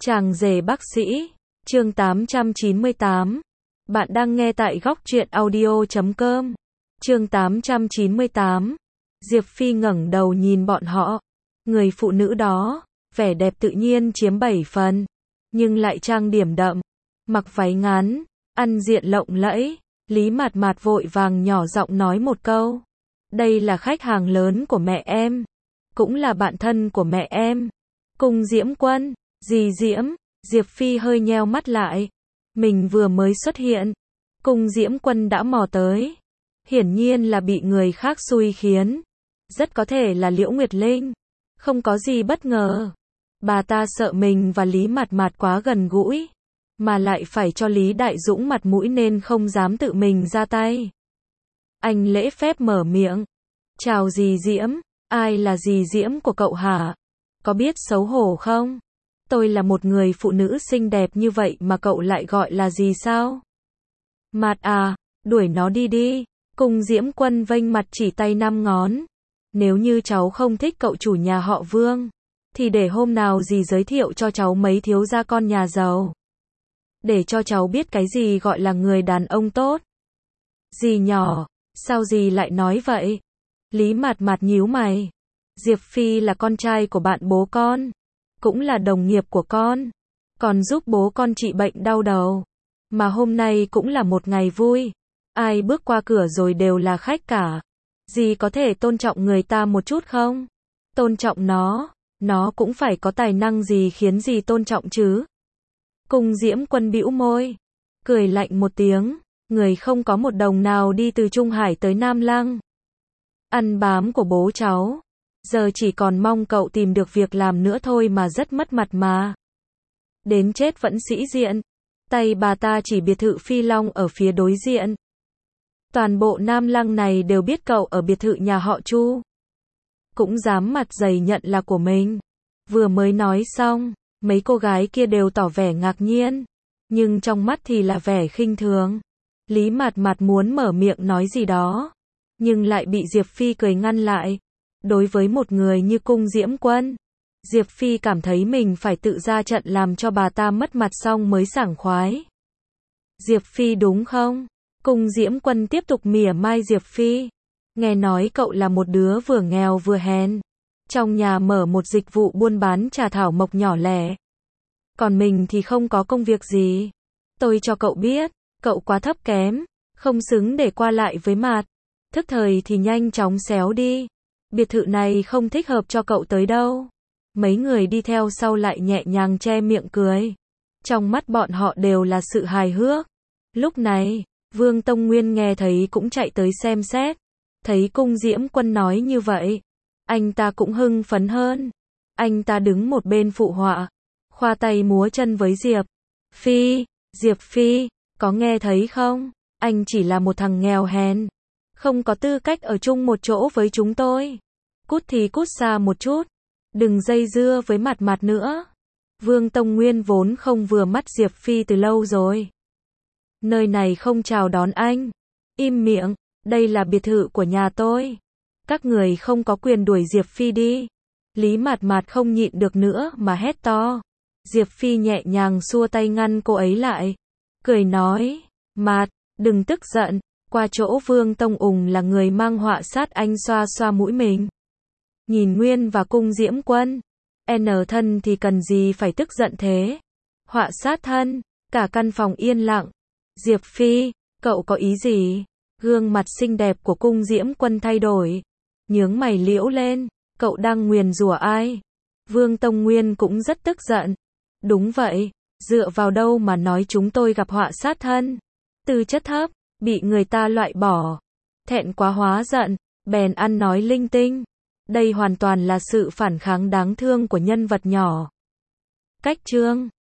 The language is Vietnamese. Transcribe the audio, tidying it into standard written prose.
Chàng rể bác sĩ, chương 898. Bạn đang nghe tại góc truyện audio.com. Chương 898. Diệp Phi ngẩng đầu nhìn bọn họ. Người phụ nữ đó, vẻ đẹp tự nhiên chiếm 7 phần, nhưng lại trang điểm đậm, mặc váy ngắn, ăn diện lộng lẫy. Lý Mạt Mạt vội vàng nhỏ giọng nói một câu. Đây là khách hàng lớn của mẹ em, cũng là bạn thân của mẹ em. Cung Diễm Quân. Dì Diễm. Diệp Phi hơi nheo mắt lại. Mình vừa mới xuất hiện, Cung Diễm Quân đã mò tới. Hiển nhiên là bị người khác xui khiến. Rất có thể là Liễu Nguyệt Linh. Không có gì bất ngờ. Bà ta sợ mình và Lý Mạt Mạt quá gần gũi, mà lại phải cho Lý Đại Dũng mặt mũi nên không dám tự mình ra tay. Anh lễ phép mở miệng. Chào dì Diễm. Ai là dì Diễm của cậu hả? Có biết xấu hổ không? Tôi là một người phụ nữ xinh đẹp như vậy mà cậu lại gọi là gì sao? Mạt à, đuổi nó đi đi. Cung Diễm Quân vênh mặt chỉ tay 5 ngón. Nếu như cháu không thích cậu chủ nhà họ Vương, thì để hôm nào dì giới thiệu cho cháu mấy thiếu gia con nhà giàu. Để cho cháu biết cái gì gọi là người đàn ông tốt. Dì nhỏ, sao dì lại nói vậy? Lý Mạt Mạt nhíu mày. Diệp Phi là con trai của bạn bố con, cũng là đồng nghiệp của con, còn giúp bố con trị bệnh đau đầu. Mà hôm nay cũng là một ngày vui, ai bước qua cửa rồi đều là khách cả. Dì có thể tôn trọng người ta một chút không? Tôn trọng nó cũng phải có tài năng gì khiến dì tôn trọng chứ? Cung Diễm Quân bĩu môi, cười lạnh một tiếng, người không có một đồng nào đi từ Trung Hải tới Nam Lăng. Ăn bám của bố cháu, giờ chỉ còn mong cậu tìm được việc làm nữa thôi mà rất mất mặt mà. Đến chết vẫn sĩ diện. Tay bà ta chỉ biệt thự Phi Long ở phía đối diện. Toàn bộ Nam Lăng này đều biết cậu ở biệt thự nhà họ Chu. Cũng dám mặt dày nhận là của mình. Vừa mới nói xong, mấy cô gái kia đều tỏ vẻ ngạc nhiên, nhưng trong mắt thì là vẻ khinh thường. Lý Mạt Mạt muốn mở miệng nói gì đó, nhưng lại bị Diệp Phi cười ngăn lại. Đối với một người như Cung Diễm Quân, Diệp Phi cảm thấy mình phải tự ra trận làm cho bà ta mất mặt xong mới sảng khoái. Diệp Phi đúng không? Cung Diễm Quân tiếp tục mỉa mai Diệp Phi. Nghe nói cậu là một đứa vừa nghèo vừa hèn, trong nhà mở một dịch vụ buôn bán trà thảo mộc nhỏ lẻ. Còn mình thì không có công việc gì. Tôi cho cậu biết, cậu quá thấp kém, không xứng để qua lại với Mạt. Thức thời thì nhanh chóng xéo đi. Biệt thự này không thích hợp cho cậu tới đâu. Mấy người đi theo sau lại nhẹ nhàng che miệng cười. Trong mắt bọn họ đều là sự hài hước. Lúc này, Vương Tông Nguyên nghe thấy cũng chạy tới xem xét. Thấy Cung Diễm Quân nói như vậy, anh ta cũng hưng phấn hơn. Anh ta đứng một bên phụ họa, khoa tay múa chân với Diệp Phi. Diệp Phi, có nghe thấy không? Anh chỉ là một thằng nghèo hèn, không có tư cách ở chung một chỗ với chúng tôi. Cút thì cút xa một chút, đừng dây dưa với Mạt Mạt nữa. Vương Tông Nguyên vốn không vừa mắt Diệp Phi từ lâu rồi. Nơi này không chào đón anh. Im miệng, đây là biệt thự của nhà tôi. Các người không có quyền đuổi Diệp Phi đi. Lý Mạt Mạt không nhịn được nữa mà hét to. Diệp Phi nhẹ nhàng xua tay ngăn cô ấy lại. Cười nói, Mạt, đừng tức giận. Qua chỗ Vương Tông Ùng là người mang họa sát anh xoa xoa mũi mình. Nhìn Nguyên và Cung Diễm Quân. N thân thì cần gì phải tức giận thế? Họa sát thân. Cả căn phòng yên lặng. Diệp Phi, cậu có ý gì? Gương mặt xinh đẹp của Cung Diễm Quân thay đổi. Nhướng mày liễu lên. Cậu đang nguyền rủa ai? Vương Tông Nguyên cũng rất tức giận. Đúng vậy. Dựa vào đâu mà nói chúng tôi gặp họa sát thân? Tư chất thấp, bị người ta loại bỏ. Thẹn quá hóa giận, bèn ăn nói linh tinh. Đây hoàn toàn là sự phản kháng đáng thương của nhân vật nhỏ. Cách chương